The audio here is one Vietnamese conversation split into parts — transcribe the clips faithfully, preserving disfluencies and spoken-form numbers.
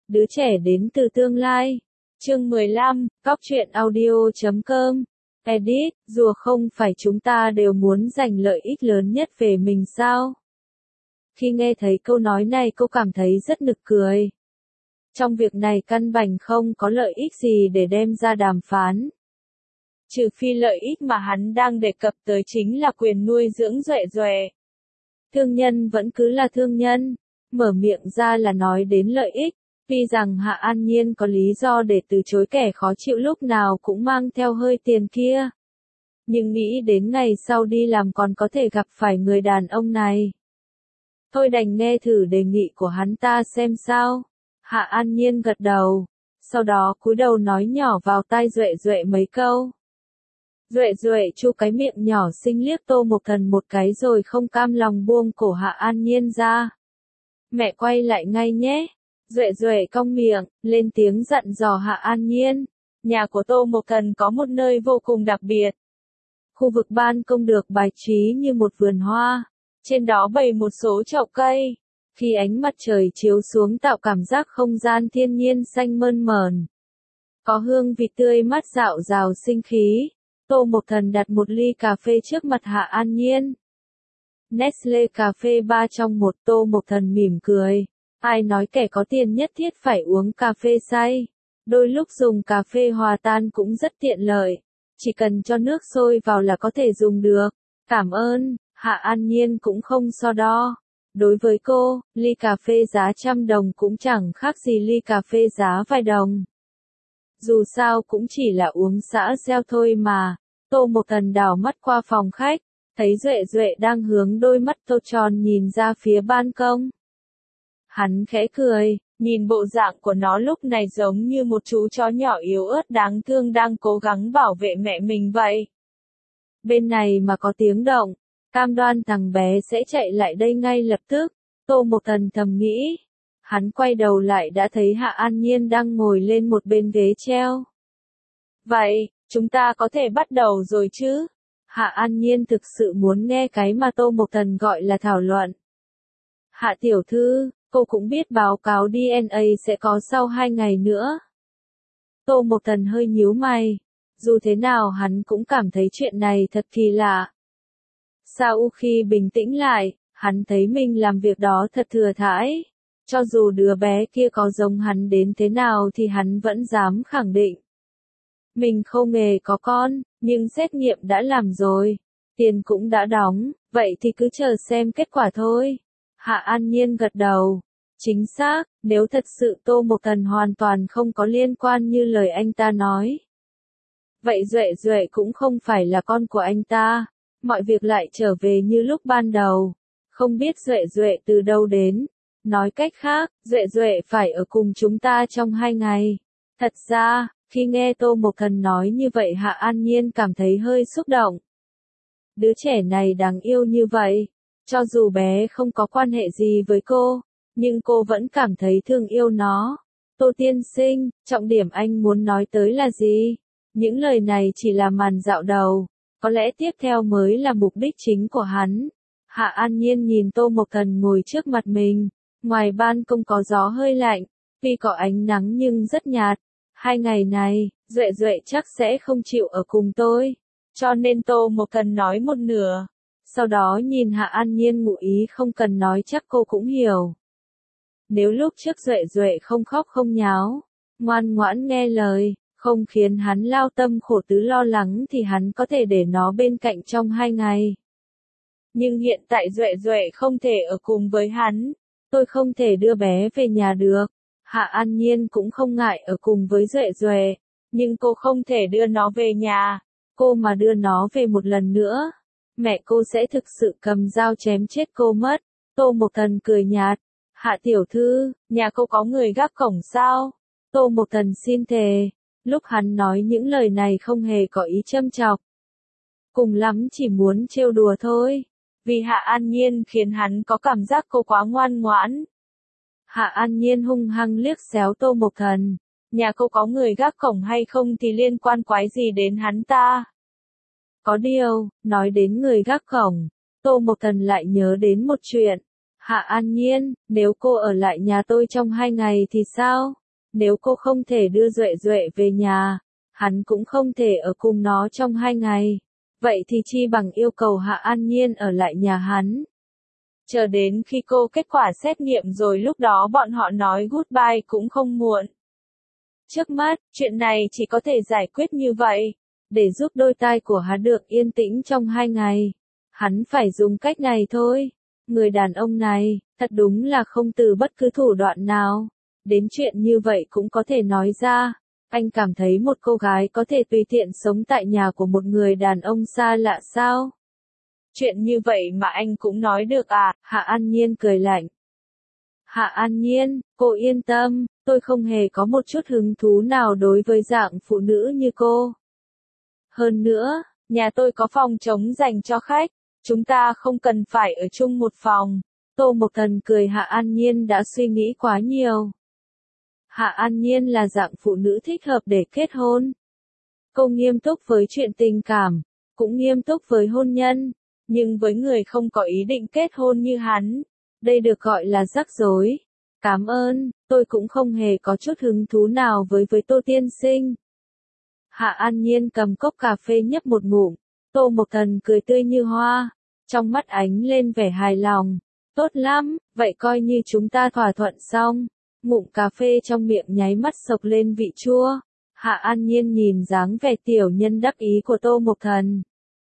Đứa trẻ đến từ tương lai. Chương mười lăm, Cóc truyện audio chấm com. Edit, dù không phải chúng ta đều muốn giành lợi ích lớn nhất về mình sao? Khi nghe thấy câu nói này cô cảm thấy rất nực cười. Trong việc này căn bản không có lợi ích gì để đem ra đàm phán. Trừ phi lợi ích mà hắn đang đề cập tới chính là quyền nuôi dưỡng Duệ Duệ. Thương nhân vẫn cứ là thương nhân, mở miệng ra là nói đến lợi ích, tuy rằng Hạ An Nhiên có lý do để từ chối kẻ khó chịu lúc nào cũng mang theo hơi tiền kia. Nhưng nghĩ đến ngày sau đi làm còn có thể gặp phải người đàn ông này. Thôi đành nghe thử đề nghị của hắn ta xem sao. Hạ An Nhiên gật đầu, sau đó cúi đầu nói nhỏ vào tai Duệ Duệ mấy câu. Duệ Duệ chu cái miệng nhỏ xinh liếc Tô Mộc Thần một cái rồi không cam lòng buông cổ Hạ An Nhiên ra. Mẹ quay lại ngay nhé. Duệ Duệ cong miệng, lên tiếng dặn dò Hạ An Nhiên. Nhà của Tô Mộc Thần có một nơi vô cùng đặc biệt. Khu vực ban công được bài trí như một vườn hoa. Trên đó bày một số chậu cây. Khi ánh mặt trời chiếu xuống tạo cảm giác không gian thiên nhiên xanh mơn mởn. Có hương vị tươi mát dạo dào sinh khí. Tô Mộc Thần đặt một ly cà phê trước mặt Hạ An Nhiên. Nestle cà phê ba trong một. Tô Mộc Thần mỉm cười. Ai nói kẻ có tiền nhất thiết phải uống cà phê say. Đôi lúc dùng cà phê hòa tan cũng rất tiện lợi. Chỉ cần cho nước sôi vào là có thể dùng được. Cảm ơn. Hạ An Nhiên cũng không so đo. Đối với cô, ly cà phê giá trăm đồng cũng chẳng khác gì ly cà phê giá vài đồng. Dù sao cũng chỉ là uống xã gieo thôi mà. Tô Mộc Thần đảo mắt qua phòng khách, thấy Duệ Duệ đang hướng đôi mắt tô tròn nhìn ra phía ban công. Hắn khẽ cười, nhìn bộ dạng của nó lúc này giống như một chú chó nhỏ yếu ớt đáng thương đang cố gắng bảo vệ mẹ mình vậy. Bên này mà có tiếng động, cam đoan thằng bé sẽ chạy lại đây ngay lập tức. Tô Mộc Thần thầm nghĩ. Hắn quay đầu lại đã thấy Hạ An Nhiên đang ngồi lên một bên ghế treo. Vậy, chúng ta có thể bắt đầu rồi chứ? Hạ An Nhiên thực sự muốn nghe cái mà Tô Mộc Thần gọi là thảo luận. Hạ tiểu thư, cô cũng biết báo cáo đê en a sẽ có sau hai ngày nữa. Tô Mộc Thần hơi nhíu mày. Dù thế nào hắn cũng cảm thấy chuyện này thật kỳ lạ. Sau khi bình tĩnh lại, hắn thấy mình làm việc đó thật thừa thãi. Cho dù đứa bé kia có giống hắn đến thế nào thì hắn vẫn dám khẳng định. Mình không hề có con, nhưng xét nghiệm đã làm rồi. Tiền cũng đã đóng, vậy thì cứ chờ xem kết quả thôi. Hạ An Nhiên gật đầu. Chính xác, nếu thật sự Tô Mộc Thần hoàn toàn không có liên quan như lời anh ta nói. Vậy Duệ Duệ cũng không phải là con của anh ta. Mọi việc lại trở về như lúc ban đầu. Không biết Duệ Duệ từ đâu đến. Nói cách khác, Duệ Duệ phải ở cùng chúng ta trong hai ngày. Thật ra, khi nghe Tô Mộc Thần nói như vậy Hạ An Nhiên cảm thấy hơi xúc động. Đứa trẻ này đáng yêu như vậy. Cho dù bé không có quan hệ gì với cô, nhưng cô vẫn cảm thấy thương yêu nó. Tô tiên sinh, trọng điểm anh muốn nói tới là gì? Những lời này chỉ là màn dạo đầu. Có lẽ tiếp theo mới là mục đích chính của hắn. Hạ An Nhiên nhìn Tô Mộc Thần ngồi trước mặt mình. Ngoài ban công có gió hơi lạnh, tuy có ánh nắng nhưng rất nhạt. Hai ngày này, Duệ Duệ chắc sẽ không chịu ở cùng tôi. Cho nên Tô Mộc Thần nói một nửa. Sau đó nhìn Hạ An Nhiên ngụ ý không cần nói chắc cô cũng hiểu. Nếu lúc trước Duệ Duệ không khóc không nháo, ngoan ngoãn nghe lời, không khiến hắn lao tâm khổ tứ lo lắng thì hắn có thể để nó bên cạnh trong hai ngày. Nhưng hiện tại Duệ Duệ không thể ở cùng với hắn. Tôi không thể đưa bé về nhà được. Hạ An Nhiên cũng không ngại ở cùng với Duệ Duệ. Nhưng cô không thể đưa nó về nhà. Cô mà đưa nó về một lần nữa. Mẹ cô sẽ thực sự cầm dao chém chết cô mất. Tô Mộc Thần cười nhạt. Hạ tiểu thư, nhà cô có người gác cổng sao? Tô Mộc Thần xin thề. Lúc hắn nói những lời này không hề có ý châm chọc. Cùng lắm chỉ muốn trêu đùa thôi. Vì Hạ An Nhiên khiến hắn có cảm giác cô quá ngoan ngoãn. Hạ An Nhiên hung hăng liếc xéo Tô Mộc Thần. Nhà cô có người gác cổng hay không thì liên quan quái gì đến hắn ta. Có điều, nói đến người gác cổng, Tô Mộc Thần lại nhớ đến một chuyện. Hạ An Nhiên, nếu cô ở lại nhà tôi trong hai ngày thì sao? Nếu cô không thể đưa Duệ Duệ về nhà, hắn cũng không thể ở cùng nó trong hai ngày. Vậy thì chi bằng yêu cầu Hạ An Nhiên ở lại nhà hắn. Chờ đến khi cô kết quả xét nghiệm rồi lúc đó bọn họ nói goodbye cũng không muộn. Trước mắt, chuyện này chỉ có thể giải quyết như vậy. Để giúp đôi tai của hắn được yên tĩnh trong hai ngày. Hắn phải dùng cách này thôi. Người đàn ông này, thật đúng là không từ bất cứ thủ đoạn nào. Đến chuyện như vậy cũng có thể nói ra. Anh cảm thấy một cô gái có thể tùy tiện sống tại nhà của một người đàn ông xa lạ sao? Chuyện như vậy mà anh cũng nói được à? Hạ An Nhiên cười lạnh. Hạ An Nhiên, cô yên tâm, tôi không hề có một chút hứng thú nào đối với dạng phụ nữ như cô. Hơn nữa, nhà tôi có phòng trống dành cho khách, chúng ta không cần phải ở chung một phòng. Tô Mộc Thần cười. Hạ An Nhiên đã suy nghĩ quá nhiều. Hạ An Nhiên là dạng phụ nữ thích hợp để kết hôn. Cô nghiêm túc với chuyện tình cảm, cũng nghiêm túc với hôn nhân, nhưng với người không có ý định kết hôn như hắn, đây được gọi là rắc rối. Cảm ơn, tôi cũng không hề có chút hứng thú nào với với Tô tiên sinh. Hạ An Nhiên cầm cốc cà phê nhấp một ngụm, Tô Mộc Thần cười tươi như hoa, trong mắt ánh lên vẻ hài lòng. Tốt lắm, vậy coi như chúng ta thỏa thuận xong. Ngụm cà phê trong miệng nháy mắt sộc lên vị chua. Hạ An Nhiên nhìn dáng vẻ tiểu nhân đắc ý của Tô Mộc Thần,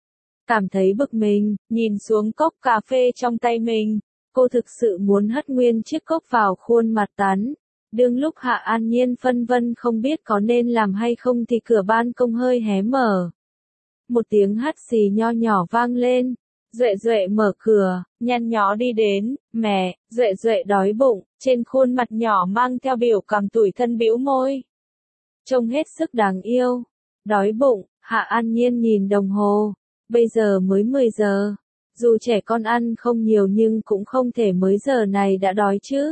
cảm thấy bực mình, nhìn xuống cốc cà phê trong tay mình. Cô thực sự muốn hất nguyên chiếc cốc vào khuôn mặt tán. Đương lúc Hạ An Nhiên phân vân không biết có nên làm hay không thì cửa ban công hơi hé mở. Một tiếng hắt xì nho nhỏ vang lên. Duệ Duệ mở cửa, nhăn nhó đi đến. Mẹ, Duệ Duệ đói bụng, trên khuôn mặt nhỏ mang theo biểu cảm tủi thân bĩu môi. Trông hết sức đáng yêu. Đói bụng, Hạ An Nhiên nhìn đồng hồ. Bây giờ mới mười giờ. Dù trẻ con ăn không nhiều nhưng cũng không thể mới giờ này đã đói chứ.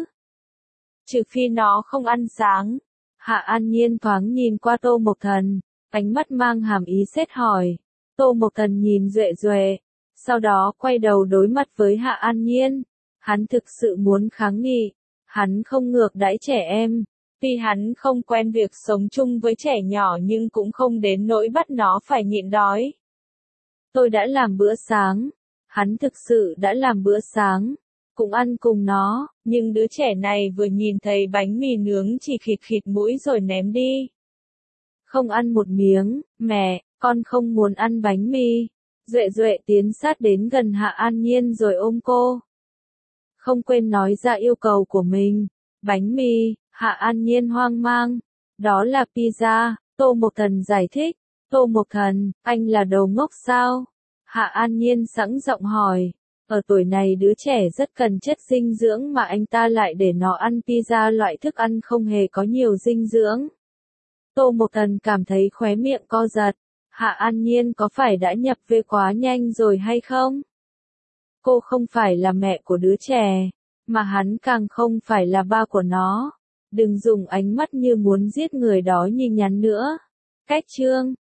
Trừ phi nó không ăn sáng. Hạ An Nhiên thoáng nhìn qua Tô Mộc Thần, ánh mắt mang hàm ý xét hỏi. Tô Mộc Thần nhìn Duệ Duệ, sau đó quay đầu đối mặt với Hạ An Nhiên. Hắn thực sự muốn kháng nghị. Hắn không ngược đãi trẻ em. Tuy hắn không quen việc sống chung với trẻ nhỏ nhưng cũng không đến nỗi bắt nó phải nhịn đói. Tôi đã làm bữa sáng. Hắn thực sự đã làm bữa sáng. Cũng ăn cùng nó, nhưng đứa trẻ này vừa nhìn thấy bánh mì nướng chỉ khịt khịt mũi rồi ném đi. Không ăn một miếng. Mẹ, con không muốn ăn bánh mì. Duệ Duệ tiến sát đến gần Hạ An Nhiên rồi ôm cô. Không quên nói ra yêu cầu của mình. Bánh mì. Hạ An Nhiên hoang mang. Đó là pizza. Tô Mộc Thần giải thích. Tô Mộc Thần, anh là đồ ngốc sao? Hạ An Nhiên sẵn giọng hỏi. Ở tuổi này đứa trẻ rất cần chất dinh dưỡng mà anh ta lại để nó ăn pizza, loại thức ăn không hề có nhiều dinh dưỡng. Tô Mộc Thần cảm thấy khóe miệng co giật. Hạ An Nhiên có phải đã nhập về quá nhanh rồi hay không? Cô không phải là mẹ của đứa trẻ, mà hắn càng không phải là ba của nó. Đừng dùng ánh mắt như muốn giết người đó nhìn nhắn nữa. Cách chương